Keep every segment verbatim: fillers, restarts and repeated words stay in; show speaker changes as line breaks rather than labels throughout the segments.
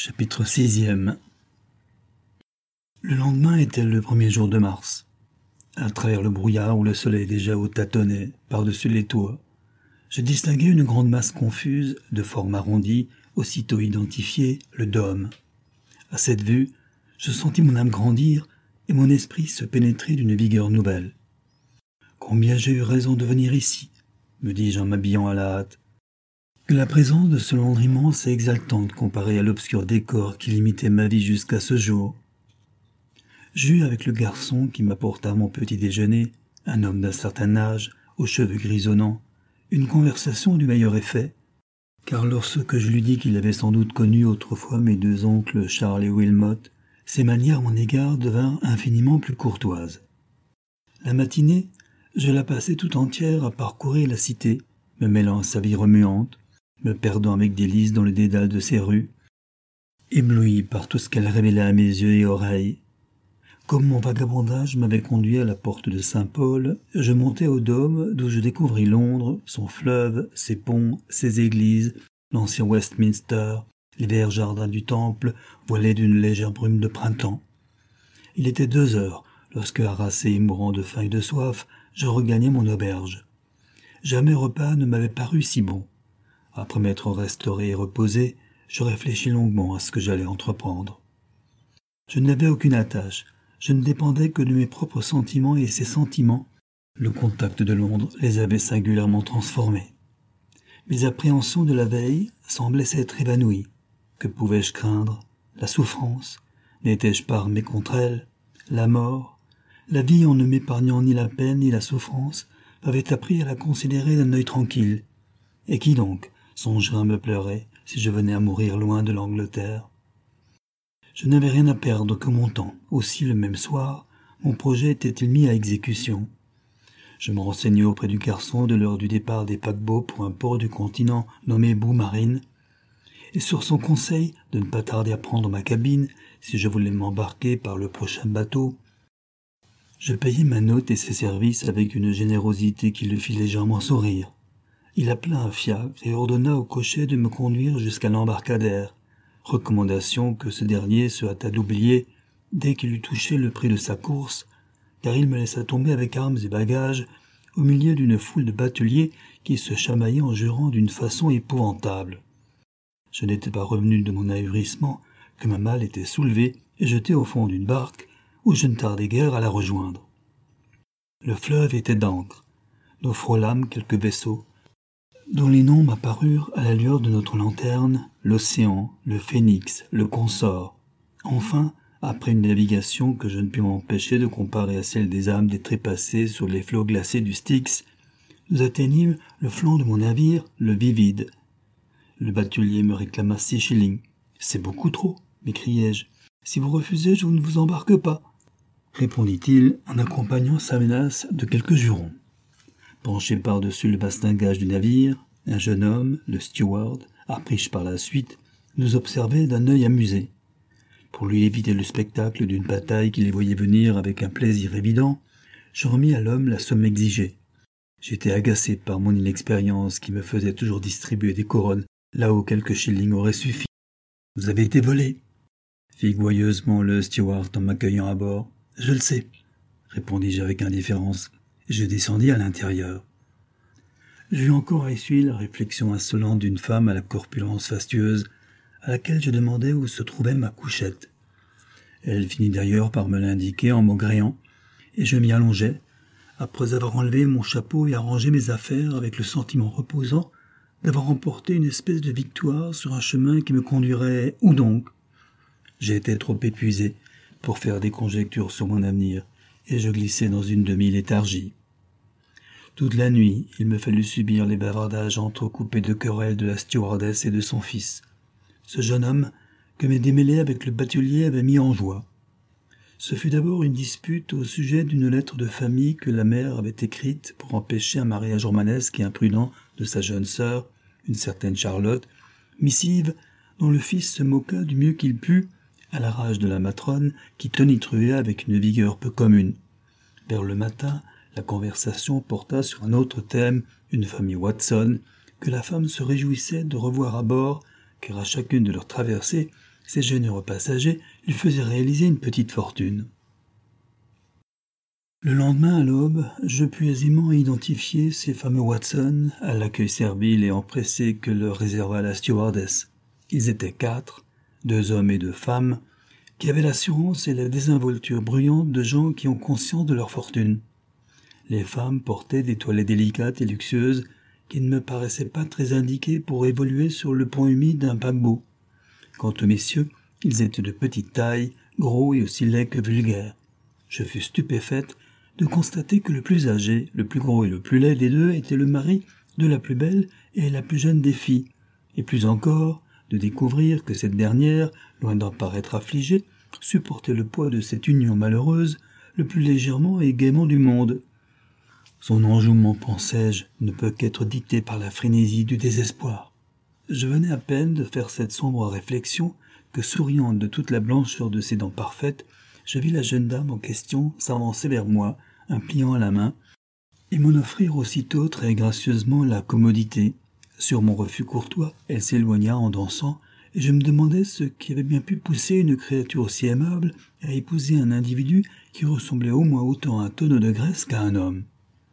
Chapitre sixième. Le lendemain était le premier jour de mars. À travers le brouillard où le soleil déjà haut tâtonnait par-dessus les toits, je distinguai une grande masse confuse, de forme arrondie, aussitôt identifiée, le dôme. À cette vue, je sentis mon âme grandir et mon esprit se pénétrer d'une vigueur nouvelle. « Combien j'ai eu raison de venir ici !» me dis-je en m'habillant à la hâte. Que la présence de ce londres immense est exaltante comparée à l'obscur décor qui limitait ma vie jusqu'à ce jour. J'eus avec le garçon qui m'apporta mon petit déjeuner, un homme d'un certain âge, aux cheveux grisonnants, une conversation du meilleur effet, car lorsque je lui dis qu'il avait sans doute connu autrefois mes deux oncles Charles et Wilmot, ses manières à mon égard devinrent infiniment plus courtoises. La matinée, je la passai tout entière à parcourir la cité, me mêlant à sa vie remuante, me perdant avec délice dans le dédale de ses rues, ébloui par tout ce qu'elle révélait à mes yeux et oreilles. Comme mon vagabondage m'avait conduit à la porte de Saint-Paul, je montai au dôme d'où je découvris Londres, son fleuve, ses ponts, ses églises, l'ancien Westminster, les verts jardins du Temple, voilés d'une légère brume de printemps. Il était deux heures, lorsque, harassé et mourant de faim et de soif, je regagnai mon auberge. Jamais repas ne m'avait paru si bon. Après m'être restauré et reposé, je réfléchis longuement à ce que j'allais entreprendre. Je n'avais aucune attache, je ne dépendais que de mes propres sentiments et ces sentiments, le contact de Londres les avait singulièrement transformés. Mes appréhensions de la veille semblaient s'être évanouies. Que pouvais-je craindre? La souffrance? N'étais-je pas armé contre elle? La mort? La vie, en ne m'épargnant ni la peine ni la souffrance, m'avait appris à la considérer d'un œil tranquille. Et qui donc songerait à me pleurer si je venais à mourir loin de l'Angleterre? Je n'avais rien à perdre que mon temps. Aussi, le même soir, mon projet était-il mis à exécution. Je me renseignai auprès du garçon de l'heure du départ des paquebots pour un port du continent nommé Boumarine, et sur son conseil de ne pas tarder à prendre ma cabine si je voulais m'embarquer par le prochain bateau, je payai ma note et ses services avec une générosité qui le fit légèrement sourire. Il appela un fiacre et ordonna au cocher de me conduire jusqu'à l'embarcadère, recommandation que ce dernier se hâta d'oublier dès qu'il eut touché le prix de sa course, car il me laissa tomber avec armes et bagages au milieu d'une foule de bateliers qui se chamaillaient en jurant d'une façon épouvantable. Je n'étais pas revenu de mon ahurissement que ma malle était soulevée et jetée au fond d'une barque où je ne tardai guère à la rejoindre. Le fleuve était d'encre. Nous frôlâmes quelques vaisseaux, dont les noms m'apparurent à la lueur de notre lanterne, l'Océan, le Phénix, le Consort. Enfin, après une navigation que je ne pus m'empêcher de comparer à celle des âmes des trépassés sur les flots glacés du Styx, nous atteignîmes le flanc de mon navire, le Vivide. Le batelier me réclama six shillings. « C'est beaucoup trop, » m'écriai-je. « Si vous refusez, je ne vous embarque pas, » répondit-il en accompagnant sa menace de quelques jurons. Penché par-dessus le bastingage du navire, un jeune homme, le steward, appris par la suite, nous observait d'un œil amusé. Pour lui éviter le spectacle d'une bataille qui les voyait venir avec un plaisir évident, je remis à l'homme la somme exigée. J'étais agacé par mon inexpérience qui me faisait toujours distribuer des couronnes là où quelques shillings auraient suffi. « Vous avez été volé !» fit gouailleusement le steward en m'accueillant à bord. « Je le sais !» répondis-je avec indifférence. Je descendis à l'intérieur. J'eus encore à essuyer la réflexion insolente d'une femme à la corpulence fastueuse, à laquelle je demandai où se trouvait ma couchette. Elle finit d'ailleurs par me l'indiquer en maugréant, et je m'y allongeai, après avoir enlevé mon chapeau et arrangé mes affaires avec le sentiment reposant d'avoir remporté une espèce de victoire sur un chemin qui me conduirait où donc? J'étais trop épuisé pour faire des conjectures sur mon avenir, et je glissai dans une demi-léthargie. Toute la nuit, il me fallut subir les bavardages entrecoupés de querelles de la stewardess et de son fils. Ce jeune homme, que mes démêlés avec le batelier avaient mis en joie. Ce fut d'abord une dispute au sujet d'une lettre de famille que la mère avait écrite pour empêcher un mariage romanesque et imprudent de sa jeune sœur, une certaine Charlotte, missive dont le fils se moqua du mieux qu'il put, à la rage de la matrone qui tonitruait avec une vigueur peu commune. Vers le matin, la conversation porta sur un autre thème, une famille Watson, que la femme se réjouissait de revoir à bord, car à chacune de leurs traversées, ces généreux passagers lui faisaient réaliser une petite fortune. Le lendemain à l'aube, je pus aisément identifier ces fameux Watson à l'accueil servile et empressé que leur réserva la stewardess. Ils étaient quatre, deux hommes et deux femmes, qui avaient l'assurance et la désinvolture bruyante de gens qui ont conscience de leur fortune. Les femmes portaient des toilettes délicates et luxueuses qui ne me paraissaient pas très indiquées pour évoluer sur le pont humide d'un paquebot. Quant aux messieurs, ils étaient de petite taille, gros et aussi laids que vulgaires. Je fus stupéfaite de constater que le plus âgé, le plus gros et le plus laid des deux était le mari de la plus belle et la plus jeune des filles, et plus encore de découvrir que cette dernière, loin d'en paraître affligée, supportait le poids de cette union malheureuse le plus légèrement et gaiement du monde. Son enjouement, pensais-je, ne peut qu'être dicté par la frénésie du désespoir. Je venais à peine de faire cette sombre réflexion que, souriante de toute la blancheur de ses dents parfaites, je vis la jeune dame en question s'avancer vers moi, un pliant à la main, et m'en offrir aussitôt très gracieusement la commodité. Sur mon refus courtois, elle s'éloigna en dansant, et je me demandais ce qui avait bien pu pousser une créature aussi aimable à épouser un individu qui ressemblait au moins autant à un tonneau de graisse qu'à un homme.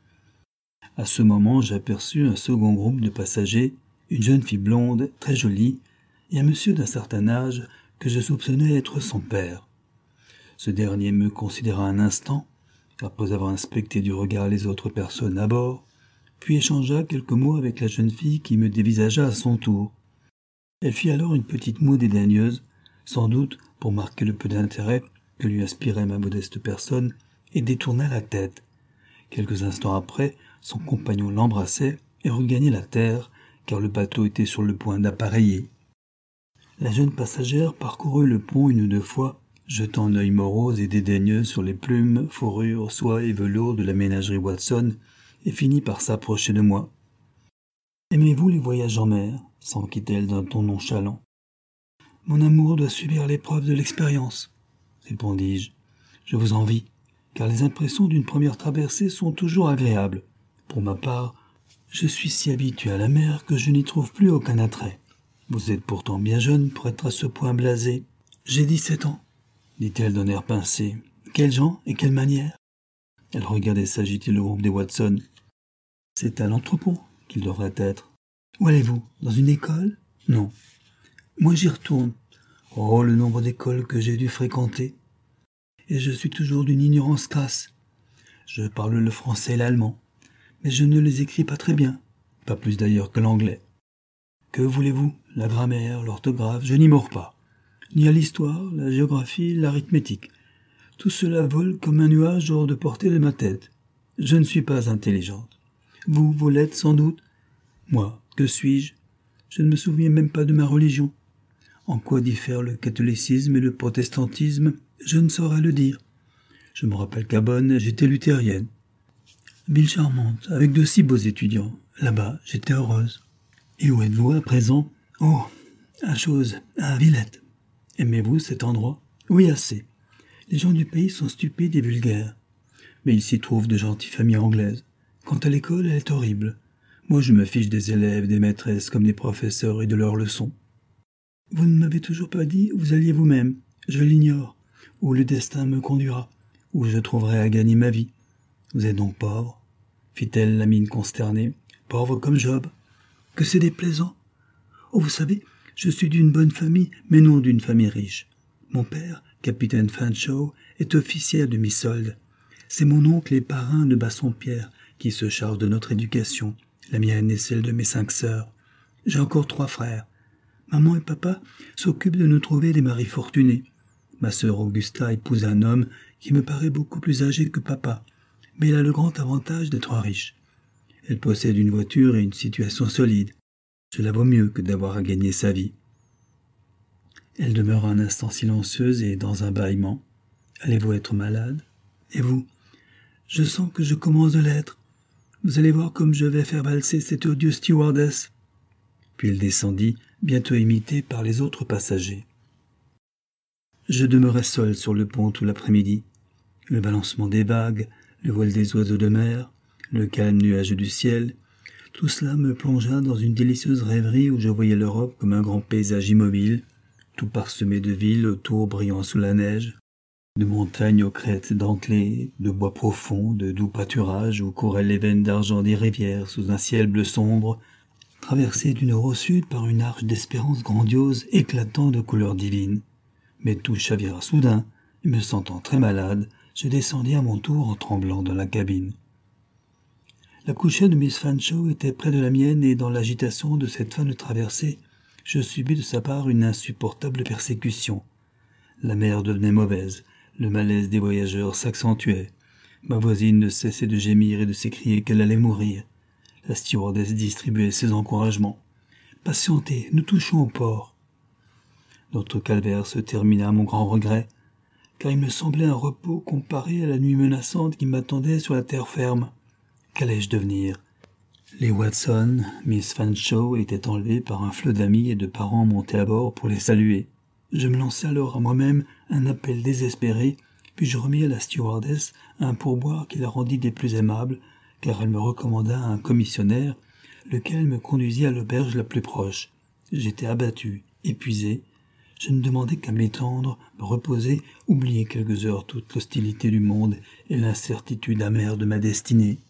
À ce moment, j'aperçus un second groupe de passagers, une jeune fille blonde, très jolie, et un monsieur d'un certain âge que je soupçonnais être son père. Ce dernier me considéra un instant, après avoir inspecté du regard les autres personnes à bord, puis échangea quelques mots avec la jeune fille qui me dévisagea à son tour. Elle fit alors une petite moue dédaigneuse, sans doute pour marquer le peu d'intérêt que lui inspirait ma modeste personne, et détourna la tête. Quelques instants après, son compagnon l'embrassait et regagnait la terre, car le bateau était sur le point d'appareiller. La jeune passagère parcourut le pont une ou deux fois, jetant un œil morose et dédaigneux sur les plumes, fourrures, soie et velours de la ménagerie Watson, et finit par s'approcher de moi. « Aimez-vous les voyages en mer ?» s'enquit-elle d'un ton nonchalant. « Mon amour doit subir l'épreuve de l'expérience, » répondis-je. « Je vous envie, car les impressions d'une première traversée sont toujours agréables. Pour ma part, je suis si habitué à la mer que je n'y trouve plus aucun attrait. Vous êtes pourtant bien jeune pour être à ce point blasé. J'ai dix-sept ans, dit-elle d'un air pincé. Quels gens et quelle manière ? Elle regardait s'agiter le groupe des Watson. C'est à l'entrepôt qu'il devrait être. Où allez-vous ? Dans une école ? Non. Moi j'y retourne. Oh, le nombre d'écoles que j'ai dû fréquenter. Et je suis toujours d'une ignorance crasse. Je parle le français et l'allemand, mais je ne les écris pas très bien, pas plus d'ailleurs que l'anglais. Que voulez-vous ? La grammaire, l'orthographe, je n'y mords pas. Ni à l'histoire, la géographie, l'arithmétique. Tout cela vole comme un nuage hors de portée de ma tête. Je ne suis pas intelligente. Vous, vous l'êtes sans doute. Moi, que suis-je ? Je ne me souviens même pas de ma religion. En quoi diffèrent le catholicisme et le protestantisme ? Je ne saurais le dire. Je me rappelle qu'à Bonn, j'étais luthérienne. Ville charmante, avec de si beaux étudiants. Là-bas, j'étais heureuse. Et où êtes-vous à présent ? Oh, à Chose, à Villette. Aimez-vous cet endroit ? Oui, assez. Les gens du pays sont stupides et vulgaires. Mais il s'y trouve de gentilles familles anglaises. Quant à l'école, elle est horrible. Moi, je me fiche des élèves, des maîtresses comme des professeurs et de leurs leçons. Vous ne m'avez toujours pas dit où vous alliez vous-même. Je l'ignore. Où le destin me conduira. Où je trouverai à gagner ma vie. Vous êtes donc pauvre ? Fit-elle la mine consternée. Pauvre comme Job. Que c'est déplaisant. Oh, vous savez, je suis d'une bonne famille, mais non d'une famille riche. Mon père, capitaine Fanshawe, est officier à demi-solde. C'est mon oncle et parrain de Bassompierre qui se charge de notre éducation, la mienne et celle de mes cinq sœurs. J'ai encore trois frères. Maman et papa s'occupent de nous trouver des maris fortunés. Ma sœur Augusta épouse un homme qui me paraît beaucoup plus âgé que papa, mais il a le grand avantage d'être riche. Elle possède une voiture et une situation solide. Cela vaut mieux que d'avoir à gagner sa vie. Elle demeure un instant silencieuse et dans un bâillement. Allez-vous être malade ? Et vous ? Je sens que je commence de l'être. Vous allez voir comme je vais faire valser cette odieuse stewardess. Puis elle descendit, bientôt imitée par les autres passagers. Je demeurai seul sur le pont tout l'après-midi. Le balancement des vagues, le vol des oiseaux de mer, le calme nuageux du ciel, tout cela me plongea dans une délicieuse rêverie où je voyais l'Europe comme un grand paysage immobile, tout parsemé de villes autour brillant sous la neige, de montagnes aux crêtes dentelées, de bois profonds, de doux pâturages où couraient les veines d'argent des rivières sous un ciel bleu sombre, traversé du nord au sud par une arche d'espérance grandiose éclatant de couleurs divines. Mais tout chavira soudain, et me sentant très malade, je descendis à mon tour en tremblant dans la cabine. La couchette de Miss Fanshawe était près de la mienne et dans l'agitation de cette fin de traversée, je subis de sa part une insupportable persécution. La mer devenait mauvaise, le malaise des voyageurs s'accentuait. Ma voisine ne cessait de gémir et de s'écrier qu'elle allait mourir. La stewardess distribuait ses encouragements. « Patientez, nous touchons au port. » Notre calvaire se termina à mon grand regret, car il me semblait un repos comparé à la nuit menaçante qui m'attendait sur la terre ferme. Qu'allais-je devenir ? Les Watson, Miss Fanshawe, étaient enlevés par un flot d'amis et de parents montés à bord pour les saluer. Je me lançai alors à moi-même un appel désespéré, puis je remis à la stewardess un pourboire qui la rendit des plus aimables, car elle me recommanda un commissionnaire, lequel me conduisit à l'auberge la plus proche. J'étais abattu, épuisé. Je ne demandais qu'à m'étendre, me reposer, oublier quelques heures toute l'hostilité du monde et l'incertitude amère de ma destinée.